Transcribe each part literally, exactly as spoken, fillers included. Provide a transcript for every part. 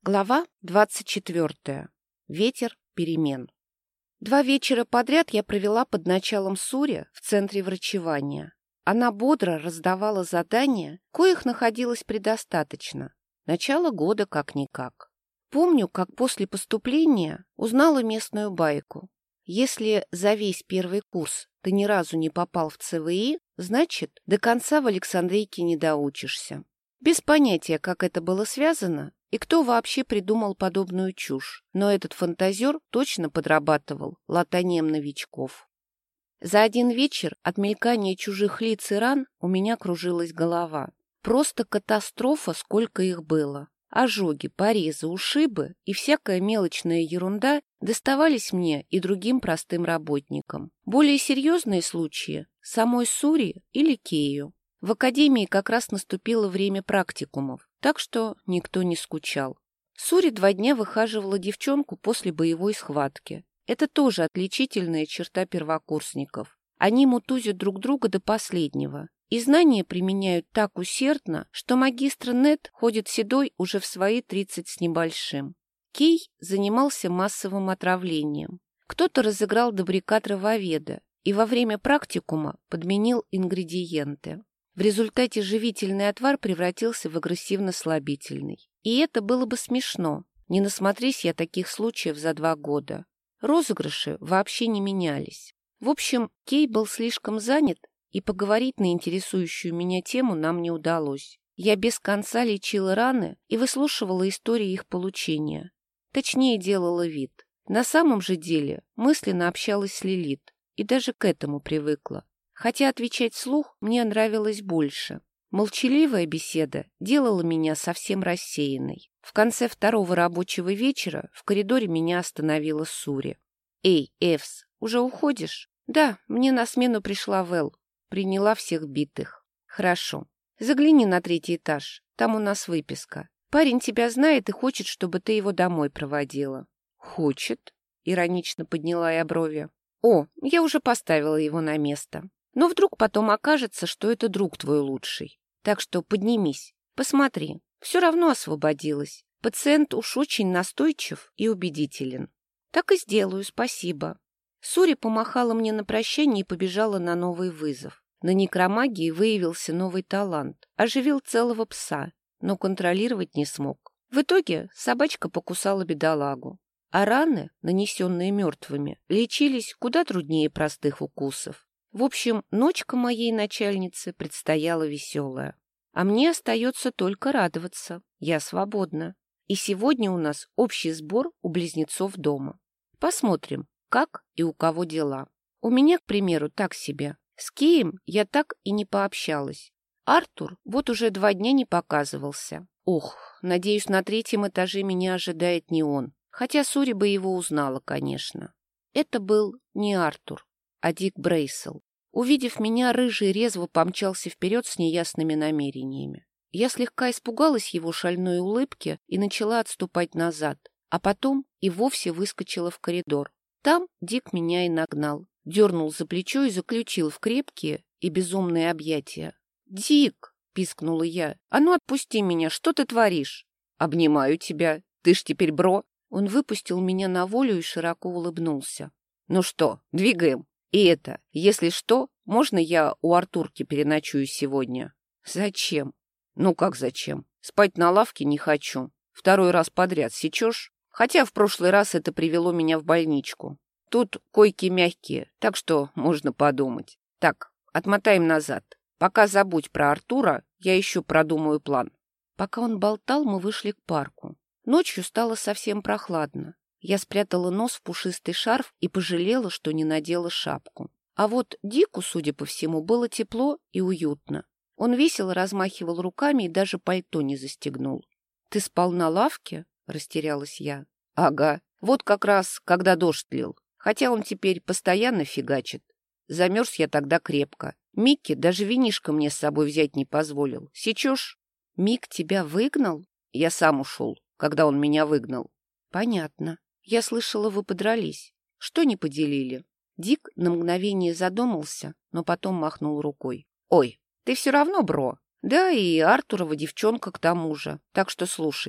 Глава двадцать четвертая. Ветер перемен. Два вечера подряд я провела под началом Сури в центре врачевания. Она бодро раздавала задания, коих находилось предостаточно. Начало года как-никак. Помню, как после поступления узнала местную байку. Если за весь первый курс ты ни разу не попал в ЦВИ, значит, до конца в Александрийке не доучишься. Без понятия, как это было связано, и кто вообще придумал подобную чушь, но этот фантазер точно подрабатывал латанием новичков. За один вечер от мелькания чужих лиц и ран у меня кружилась голова. Просто катастрофа, сколько их было. Ожоги, порезы, ушибы и всякая мелочная ерунда доставались мне и другим простым работникам. Более серьезные случаи – самой Сури или Кею. В академии как раз наступило время практикумов, так что никто не скучал. Сури два дня выхаживала девчонку после боевой схватки. Это тоже отличительная черта первокурсников. Они мутузят друг друга до последнего. И знания применяют так усердно, что магистр Нет ходит седой уже в свои тридцать с небольшим. Кей занимался массовым отравлением. Кто-то разыграл добряка травоведа и во время практикума подменил ингредиенты. В результате живительный отвар превратился в агрессивно-слабительный. И это было бы смешно. Не насмотрись я таких случаев за два года. Розыгрыши вообще не менялись. В общем, Кей был слишком занят, и поговорить на интересующую меня тему нам не удалось. Я без конца лечила раны и выслушивала истории их получения. Точнее, делала вид. На самом же деле мысленно общалась с Лилит и даже к этому привыкла. Хотя отвечать вслух мне нравилось больше. Молчаливая беседа делала меня совсем рассеянной. В конце второго рабочего вечера в коридоре меня остановила Сури. «Эй, Эвс, уже уходишь?» «Да, мне на смену пришла Вэл. Приняла всех битых». «Хорошо. Загляни на третий этаж. Там у нас выписка. Парень тебя знает и хочет, чтобы ты его домой проводила». «Хочет?» — иронично подняла я брови. «О, я уже поставила его на место. Но вдруг потом окажется, что это друг твой лучший. Так что поднимись, посмотри. Все равно освободилась. Пациент уж очень настойчив и убедителен». «Так и сделаю, спасибо». Сури помахала мне на прощание и побежала на новый вызов. На некромагии выявился новый талант. Оживил целого пса, но контролировать не смог. В итоге собачка покусала бедолагу. А раны, нанесенные мертвыми, лечились куда труднее простых укусов. В общем, ночка моей начальницы предстояла веселая. А мне остается только радоваться. Я свободна. И сегодня у нас общий сбор у близнецов дома. Посмотрим, как и у кого дела. У меня, к примеру, так себе. С Кеем я так и не пообщалась. Артур вот уже два дня не показывался. Ох, надеюсь, на третьем этаже меня ожидает не он. Хотя Сури бы его узнала, конечно. Это был не Артур, а Дик Брейсел. Увидев меня, рыжий резво помчался вперед с неясными намерениями. Я слегка испугалась его шальной улыбки и начала отступать назад, а потом и вовсе выскочила в коридор. Там Дик меня и нагнал, дернул за плечо и заключил в крепкие и безумные объятия. «Дик!» — пискнула я. «А ну отпусти меня, что ты творишь?» «Обнимаю тебя, ты ж теперь бро!» Он выпустил меня на волю и широко улыбнулся. «Ну что, двигаем? И это, если что, можно я у Артурки переночую сегодня?» «Зачем?» «Ну как зачем? Спать на лавке не хочу. Второй раз подряд сечешь? Хотя в прошлый раз это привело меня в больничку. Тут койки мягкие, так что можно подумать. Так, отмотаем назад. Пока забудь про Артура, я еще продумаю план». Пока он болтал, мы вышли к парку. Ночью стало совсем прохладно. Я спрятала нос в пушистый шарф и пожалела, что не надела шапку. А вот Дику, судя по всему, было тепло и уютно. Он весело размахивал руками и даже пальто не застегнул. «Ты спал на лавке?» — растерялась я. «Ага. Вот как раз, когда дождь лил. Хотя он теперь постоянно фигачит. Замерз я тогда крепко. Микки даже винишко мне с собой взять не позволил. Сечешь?» «Мик тебя выгнал?» «Я сам ушел, когда он меня выгнал». «Понятно. Я слышала, вы подрались. Что не поделили?» Дик на мгновение задумался, но потом махнул рукой. «Ой, ты все равно, бро. Да, и Артурова девчонка к тому же. Так что слушай.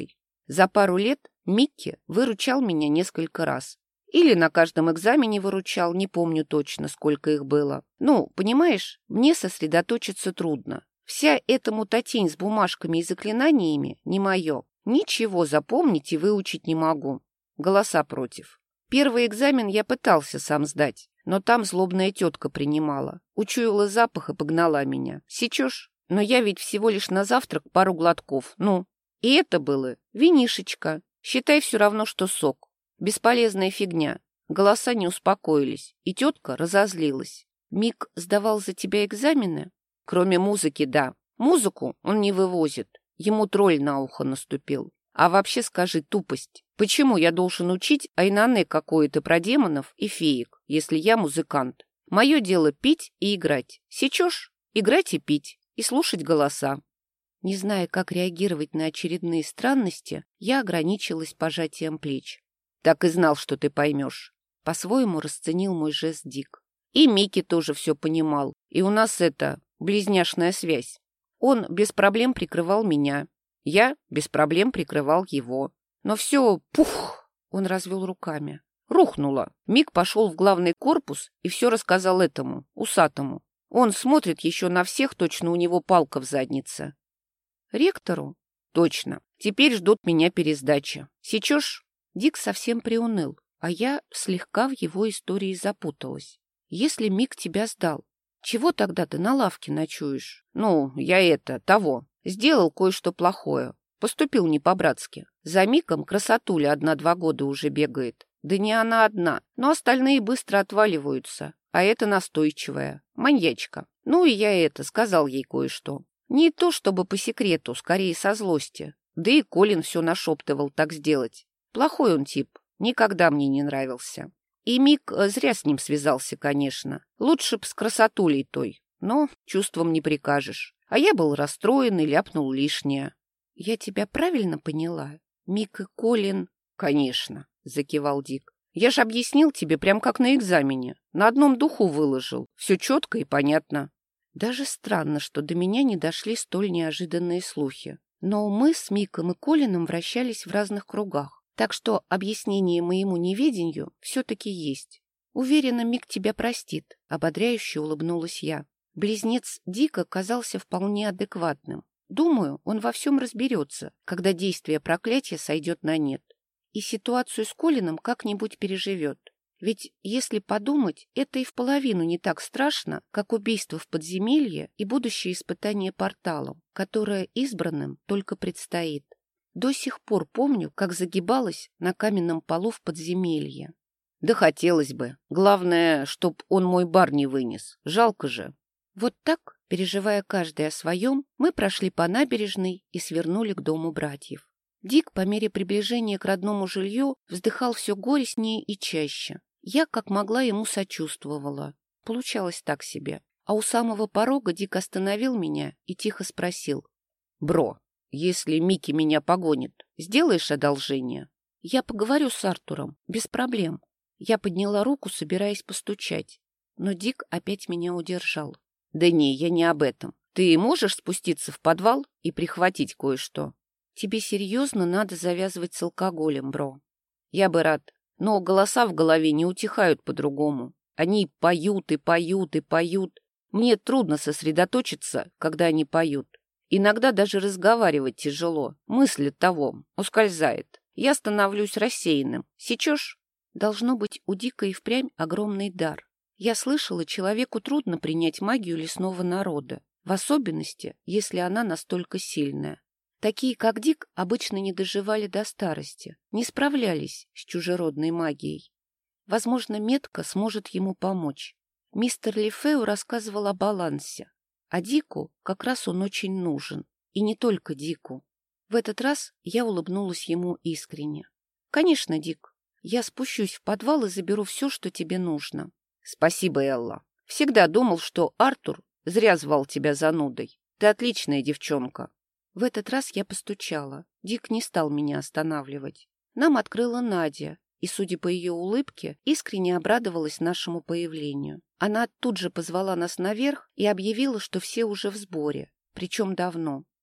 За пару лет Микки выручал меня несколько раз. Или на каждом экзамене выручал, не помню точно, сколько их было. Ну, понимаешь, мне сосредоточиться трудно. Вся эта мутатень с бумажками и заклинаниями не мое. Ничего запомнить и выучить не могу. Голоса против. Первый экзамен я пытался сам сдать, но там злобная тетка принимала. Учуяла запах и погнала меня. Сечешь? Но я ведь всего лишь на завтрак пару глотков. Ну, и это было винишечка. Считай, все равно, что сок. Бесполезная фигня. Голоса не успокоились, и тетка разозлилась. Мик сдавал за тебя экзамены? Кроме музыки, да. Музыку он не вывозит. Ему тролль на ухо наступил. А вообще скажи, тупость. Почему я должен учить айнане какое-то про демонов и феек, если я музыкант? Мое дело пить и играть. Сечешь? Играть и пить. И слушать голоса. Не зная, как реагировать на очередные странности, я ограничилась пожатием плеч. Так и знал, что ты поймешь. По-своему расценил мой жест Дик. И Микки тоже все понимал. И у нас это близняшная связь. Он без проблем прикрывал меня. Я без проблем прикрывал его. Но все, пух, он развел руками. Рухнуло. Мик пошел в главный корпус и все рассказал этому, усатому. Он смотрит еще на всех, точно у него палка в заднице. Ректору? Точно. Теперь ждут меня пересдачи. Сечешь? Дик совсем приуныл, а я слегка в его истории запуталась. Если Мик тебя сдал, чего тогда ты на лавке ночуешь? Ну, я это, того. Сделал кое-что плохое. Поступил не по-братски. За Миком красотуля одна-два года уже бегает. Да не она одна, но остальные быстро отваливаются. А это настойчивая. Маньячка. Ну и я это, сказал ей кое-что. Не то чтобы по секрету, скорее со злости. Да и Колин все нашептывал так сделать. Плохой он тип. Никогда мне не нравился. И Мик зря с ним связался, конечно. Лучше б с красотулей той. Но чувством не прикажешь. А я был расстроен и ляпнул лишнее. — Я тебя правильно поняла? Мик и Колин... — Конечно, — закивал Дик. — Я ж объяснил тебе, прям как на экзамене. На одном духу выложил. Все четко и понятно. Даже странно, что до меня не дошли столь неожиданные слухи. Но мы с Миком и Колином вращались в разных кругах. Так что объяснение моему неведению все-таки есть. Уверена, Мик тебя простит, — ободряюще улыбнулась я. Близнец Дика казался вполне адекватным. Думаю, он во всем разберется, когда действие проклятия сойдет на нет. И ситуацию с Колином как-нибудь переживет. Ведь, если подумать, это и в половину не так страшно, как убийство в подземелье и будущее испытание порталом, которое избранным только предстоит. До сих пор помню, как загибалась на каменном полу в подземелье. Да хотелось бы. Главное, чтоб он мой бар не вынес. Жалко же. Вот так, переживая каждый о своем, мы прошли по набережной и свернули к дому братьев. Дик по мере приближения к родному жилью вздыхал все горестнее и чаще. Я, как могла, ему сочувствовала. Получалось так себе. А у самого порога Дик остановил меня и тихо спросил. — Бро, если Микки меня погонит, сделаешь одолжение? — Я поговорю с Артуром, без проблем. Я подняла руку, собираясь постучать. Но Дик опять меня удержал. Да не, я не об этом. Ты можешь спуститься в подвал и прихватить кое-что? Тебе серьезно надо завязывать с алкоголем, бро? Я бы рад. Но голоса в голове не утихают по-другому. Они поют и поют и поют. Мне трудно сосредоточиться, когда они поют. Иногда даже разговаривать тяжело. Мысль от того ускользает. Я становлюсь рассеянным. Сечешь? Должно быть, у Дика и впрямь огромный дар. Я слышала, человеку трудно принять магию лесного народа, в особенности, если она настолько сильная. Такие, как Дик, обычно не доживали до старости, не справлялись с чужеродной магией. Возможно, метка сможет ему помочь. Мистер Лифеу рассказывал о балансе, а Дику как раз он очень нужен, и не только Дику. В этот раз я улыбнулась ему искренне. «Конечно, Дик, я спущусь в подвал и заберу все, что тебе нужно». «Спасибо, Элла. Всегда думал, что Артур зря звал тебя занудой. Ты отличная девчонка». В этот раз я постучала. Дик не стал меня останавливать. Нам открыла Надя, и, судя по ее улыбке, искренне обрадовалась нашему появлению. Она тут же позвала нас наверх и объявила, что все уже в сборе, причем давно.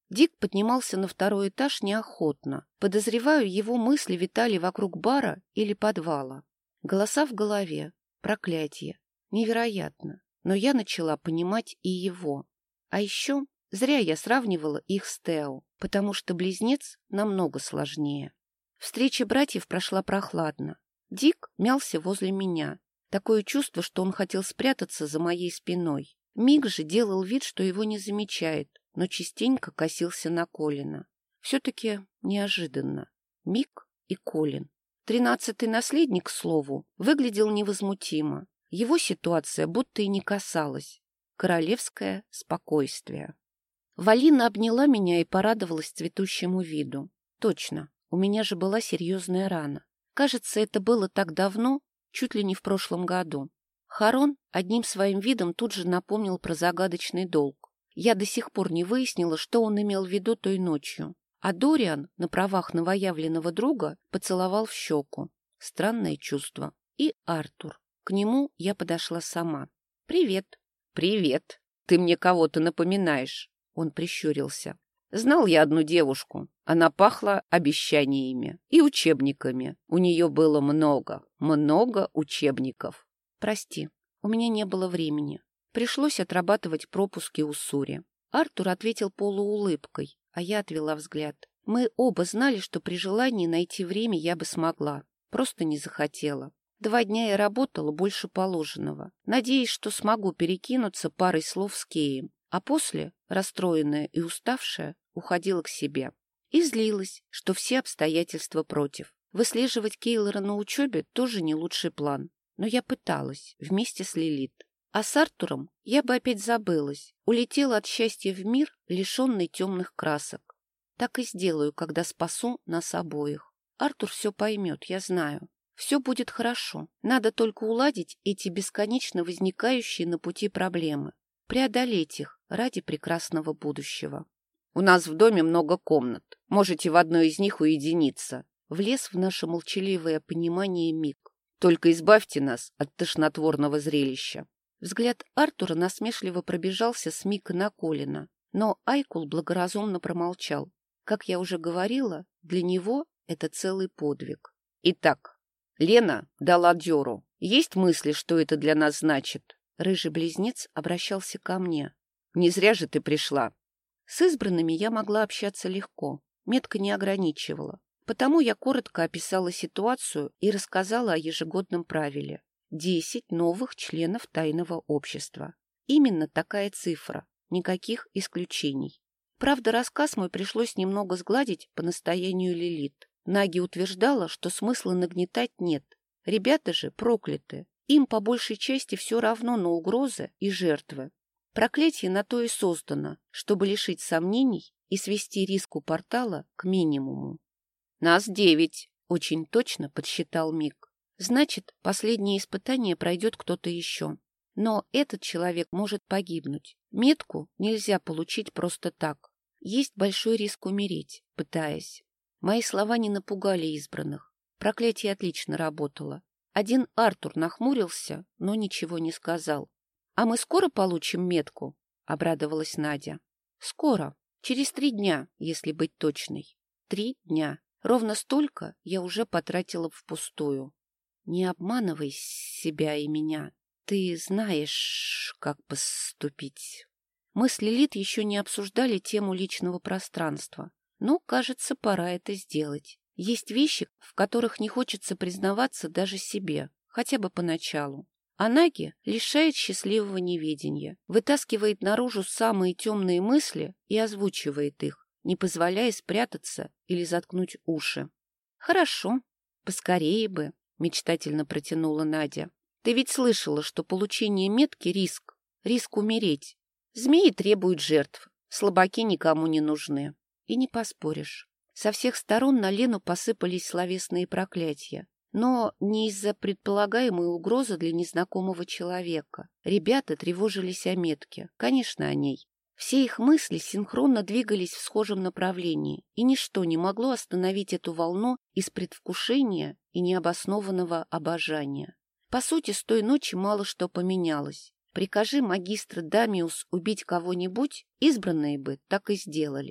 Дик поднимался на второй этаж неохотно. Подозреваю, его мысли витали вокруг бара или подвала. Голоса в голове. Проклятие. Невероятно. Но я начала понимать и его. А еще зря я сравнивала их с Тео, потому что близнец намного сложнее. Встреча братьев прошла прохладно. Дик мялся возле меня. Такое чувство, что он хотел спрятаться за моей спиной. Мик же делал вид, что его не замечает, но частенько косился на Колина. Все-таки неожиданно. Мик и Колин. Тринадцатый наследник, к слову, выглядел невозмутимо. Его ситуация будто и не касалась. Королевское спокойствие. Валина обняла меня и порадовалась цветущему виду. Точно, у меня же была серьезная рана. Кажется, это было так давно, чуть ли не в прошлом году. Харон одним своим видом тут же напомнил про загадочный долг. Я до сих пор не выяснила, что он имел в виду той ночью. А Дориан на правах новоявленного друга поцеловал в щеку. Странное чувство. И Артур. К нему я подошла сама. «Привет». «Привет. Ты мне кого-то напоминаешь». Он прищурился. «Знал я одну девушку. Она пахла обещаниями и учебниками. У нее было много, много учебников». «Прости, у меня не было времени. Пришлось отрабатывать пропуски у Сури». Артур ответил полуулыбкой, а я отвела взгляд. Мы оба знали, что при желании найти время я бы смогла. Просто не захотела. Два дня я работала больше положенного, надеясь, что смогу перекинуться парой слов с Кеем, а после, расстроенная и уставшая, уходила к себе. И злилась, что все обстоятельства против. Выслеживать Кейлора на учебе тоже не лучший план. Но я пыталась, вместе с Лилит. А с Артуром я бы опять забылась, улетела от счастья в мир, лишенный темных красок. Так и сделаю, когда спасу нас обоих. Артур все поймет, я знаю. Все будет хорошо. Надо только уладить эти бесконечно возникающие на пути проблемы. Преодолеть их ради прекрасного будущего. У нас в доме много комнат. Можете в одной из них уединиться. Влез в наше молчаливое понимание Мик. Только избавьте нас от тошнотворного зрелища. Взгляд Артура насмешливо пробежался с Мика на Колина. Но Айкул благоразумно промолчал. Как я уже говорила, для него это целый подвиг. Итак, Лена дала дёру. Есть мысли, что это для нас значит? Рыжий близнец обращался ко мне. Не зря же ты пришла. С избранными я могла общаться легко. Метка не ограничивала. Потому я коротко описала ситуацию и рассказала о ежегодном правиле. Десять новых членов тайного общества. Именно такая цифра. Никаких исключений. Правда, рассказ мой пришлось немного сгладить по настоянию Лилит. Наги утверждала, что смысла нагнетать нет. Ребята же прокляты. Им по большей части все равно на угрозы и жертвы. Проклятие на то и создано, чтобы лишить сомнений и свести риск у портала к минимуму. «Нас девять», — очень точно подсчитал Мик. «Значит, последнее испытание пройдет кто-то еще. Но этот человек может погибнуть. Метку нельзя получить просто так. Есть большой риск умереть, пытаясь». Мои слова не напугали избранных. Проклятие отлично работало. Один Артур нахмурился, но ничего не сказал. «А мы скоро получим метку?» — обрадовалась Надя. «Скоро. Через три дня, если быть точной. Три дня. Ровно столько я уже потратила впустую. Не обманывай себя и меня. Ты знаешь, как поступить». Мы с Лилит еще не обсуждали тему личного пространства. Но, кажется, пора это сделать. Есть вещи, в которых не хочется признаваться даже себе, хотя бы поначалу. А Наги лишает счастливого неведения, вытаскивает наружу самые темные мысли и озвучивает их, не позволяя спрятаться или заткнуть уши. «Хорошо, поскорее бы», — мечтательно протянула Надя. «Ты ведь слышала, что получение метки — риск, риск умереть. Змеи требуют жертв, слабаки никому не нужны». И не поспоришь. Со всех сторон на Лену посыпались словесные проклятия. Но не из-за предполагаемой угрозы для незнакомого человека. Ребята тревожились о метке, конечно, о ней. Все их мысли синхронно двигались в схожем направлении, и ничто не могло остановить эту волну из предвкушения и необоснованного обожания. По сути, с той ночи мало что поменялось. Прикажи магистр Дамиус убить кого-нибудь, избранные бы так и сделали.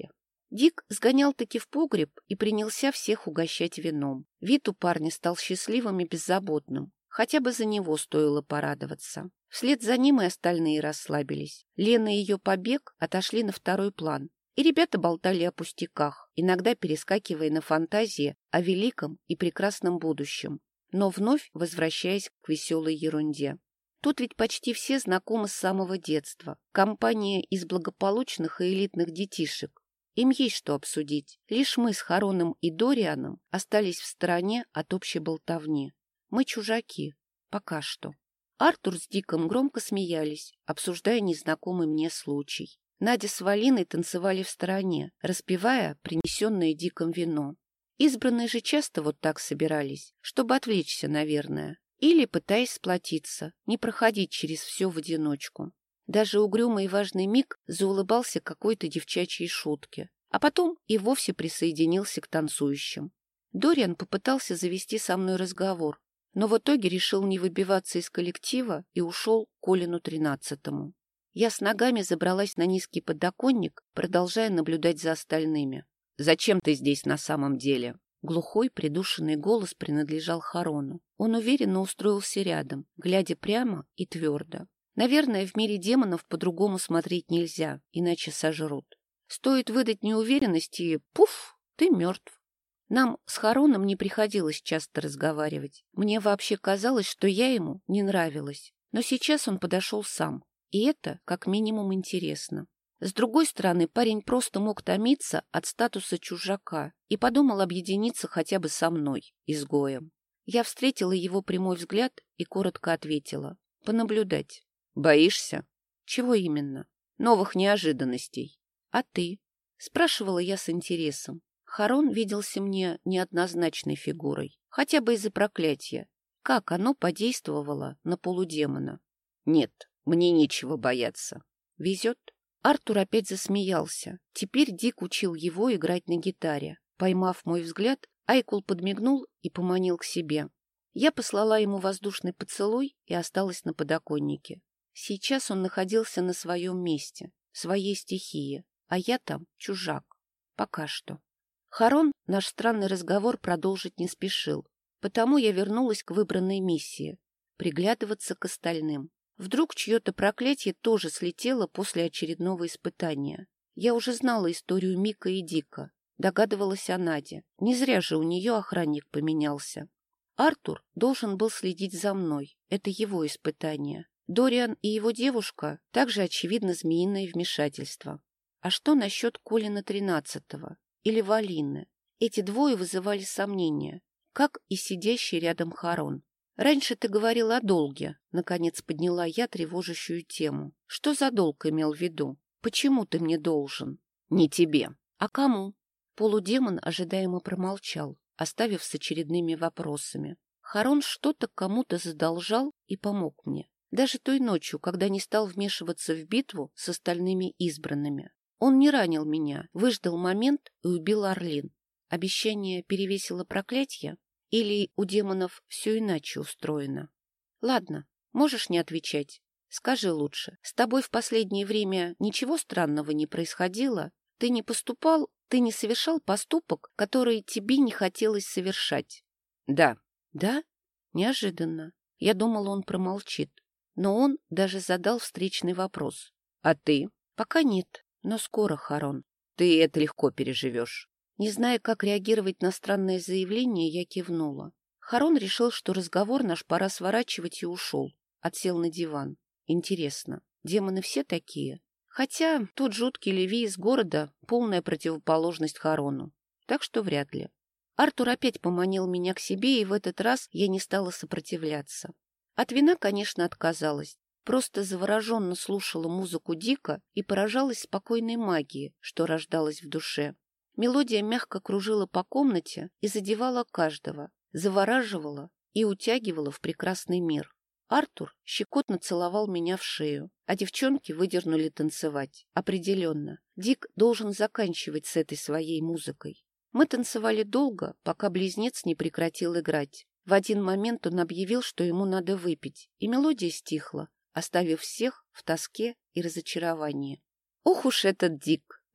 Дик сгонял-таки в погреб и принялся всех угощать вином. Вид у парня стал счастливым и беззаботным. Хотя бы за него стоило порадоваться. Вслед за ним и остальные расслабились. Лена и ее побег отошли на второй план. И ребята болтали о пустяках, иногда перескакивая на фантазии о великом и прекрасном будущем, но вновь возвращаясь к веселой ерунде. Тут ведь почти все знакомы с самого детства. Компания из благополучных и элитных детишек. Им есть что обсудить. Лишь мы с Хароном и Дорианом остались в стороне от общей болтовни. Мы чужаки. Пока что. Артур с Диком громко смеялись, обсуждая незнакомый мне случай. Надя с Валиной танцевали в стороне, распивая принесенное Диком вино. Избранные же часто вот так собирались, чтобы отвлечься, наверное. Или пытаясь сплотиться, не проходить через все в одиночку. Даже угрюмый и важный Мик заулыбался какой-то девчачьей шутке, а потом и вовсе присоединился к танцующим. Дориан попытался завести со мной разговор, но в итоге решил не выбиваться из коллектива и ушел к Колину тринадцатому. Я с ногами забралась на низкий подоконник, продолжая наблюдать за остальными. «Зачем ты здесь на самом деле?» Глухой, придушенный голос принадлежал Харону. Он уверенно устроился рядом, глядя прямо и твердо. Наверное, в мире демонов по-другому смотреть нельзя, иначе сожрут. Стоит выдать неуверенность и пуф, ты мертв. Нам с Хароном не приходилось часто разговаривать. Мне вообще казалось, что я ему не нравилась. Но сейчас он подошел сам. И это как минимум интересно. С другой стороны, парень просто мог томиться от статуса чужака и подумал объединиться хотя бы со мной, изгоем. Я встретила его прямой взгляд и коротко ответила. Понаблюдать. Боишься? Чего именно? Новых неожиданностей. А ты? Спрашивала я с интересом. Харон виделся мне неоднозначной фигурой, хотя бы из-за проклятия. Как оно подействовало на полудемона? Нет, мне нечего бояться. Везет? Артур опять засмеялся. Теперь Дик учил его играть на гитаре. Поймав мой взгляд, Айкул подмигнул и поманил к себе. Я послала ему воздушный поцелуй и осталась на подоконнике. Сейчас он находился на своем месте, в своей стихии, а я там чужак. Пока что. Харон наш странный разговор продолжить не спешил, потому я вернулась к выбранной миссии — приглядываться к остальным. Вдруг чье-то проклятие тоже слетело после очередного испытания. Я уже знала историю Мика и Дика, догадывалась о Наде. Не зря же у нее охранник поменялся. Артур должен был следить за мной, это его испытание. Дориан и его девушка — также, очевидно, змеиное вмешательство. А что насчет Колина тринадцатого или Валины? Эти двое вызывали сомнения, как и сидящий рядом Харон. «Раньше ты говорил о долге», — наконец подняла я тревожащую тему. «Что за долг имел в виду? Почему ты мне должен?» «Не тебе». «А кому?» Полудемон ожидаемо промолчал, оставив с очередными вопросами. Харон что-то кому-то задолжал и помог мне. Даже той ночью, когда не стал вмешиваться в битву с остальными избранными. Он не ранил меня, выждал момент и убил Орлин. Обещание перевесило проклятие? Или у демонов все иначе устроено? Ладно, можешь не отвечать. Скажи лучше, с тобой в последнее время ничего странного не происходило? Ты не поступал, ты не совершал поступок, который тебе не хотелось совершать? Да. Да? Неожиданно. Я думала, он промолчит. Но он даже задал встречный вопрос. А ты? Пока нет, но скоро, Харон. Ты это легко переживешь. Не зная, как реагировать на странное заявление, я кивнула. Харон решил, что разговор наш пора сворачивать, и ушел. Отсел на диван. Интересно, демоны все такие? Хотя тот жуткий Леви из города — полная противоположность Харону. Так что вряд ли. Артур опять поманил меня к себе, и в этот раз я не стала сопротивляться. От вина, конечно, отказалась. Просто завороженно слушала музыку Дика и поражалась спокойной магии, что рождалась в душе. Мелодия мягко кружила по комнате и задевала каждого, завораживала и утягивала в прекрасный мир. Артур щекотно целовал меня в шею, а девчонки выдернули танцевать. Определенно, Дик должен заканчивать с этой своей музыкой. Мы танцевали долго, пока близнец не прекратил играть. В один момент он объявил, что ему надо выпить, и мелодия стихла, оставив всех в тоске и разочаровании. «Ох уж этот Дик!» —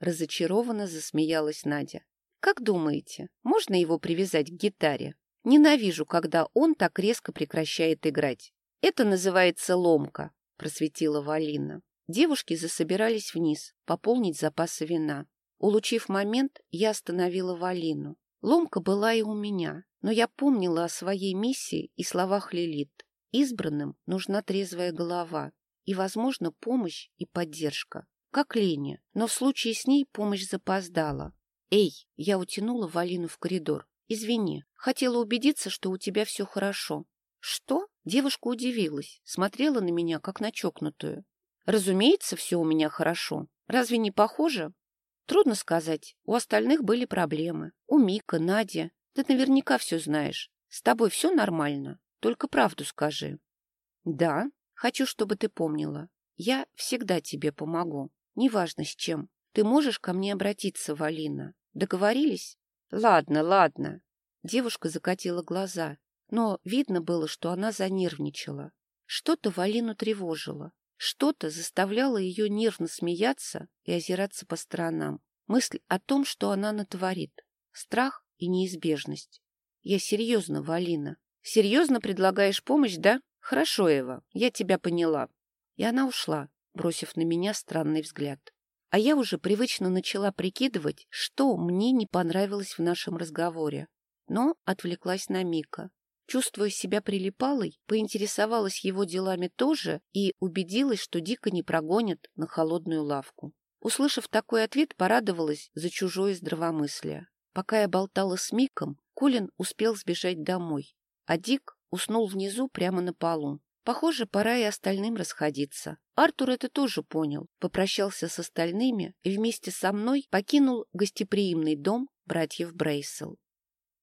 Разочарованно засмеялась Надя. Как думаете, можно его привязать к гитаре? Ненавижу, когда он так резко прекращает играть. Это называется ломка, просветила Валина. Девушки засобирались вниз, пополнить запасы вина. Улучив момент, я остановила Валину. Ломка была и у меня, но я помнила о своей миссии и словах Лилит. Избранным нужна трезвая голова и, возможно, помощь и поддержка. Как Лене, но в случае с ней помощь запоздала. «Эй!» — я утянула Валину в коридор. «Извини, хотела убедиться, что у тебя все хорошо». «Что?» — девушка удивилась, смотрела на меня, как на чокнутую. «Разумеется, все у меня хорошо. Разве не похоже?» «Трудно сказать. У остальных были проблемы. У Мика, Надя. Ты наверняка все знаешь. С тобой все нормально. Только правду скажи». «Да, хочу, чтобы ты помнила. Я всегда тебе помогу. Неважно с чем. Ты можешь ко мне обратиться, Валина. Договорились?» «Ладно, ладно». Девушка закатила глаза, но видно было, что она занервничала. Что-то Валину тревожило. Что-то заставляло ее нервно смеяться и озираться по сторонам. Мысль о том, что она натворит. Страх и неизбежность. «Я серьезно, Валина. Серьезно предлагаешь помощь, да? Хорошо, Эва, я тебя поняла». И она ушла, бросив на меня странный взгляд. А я уже привычно начала прикидывать, что мне не понравилось в нашем разговоре. Но отвлеклась на Мика. Чувствуя себя прилипалой, поинтересовалась его делами тоже и убедилась, что дико не прогонят на холодную лавку. Услышав такой ответ, порадовалась за чужое здравомыслие. Пока я болтала с Миком, Колин успел сбежать домой, а Дик уснул внизу прямо на полу. Похоже, пора и остальным расходиться. Артур это тоже понял, попрощался с остальными и вместе со мной покинул гостеприимный дом братьев Брейсел.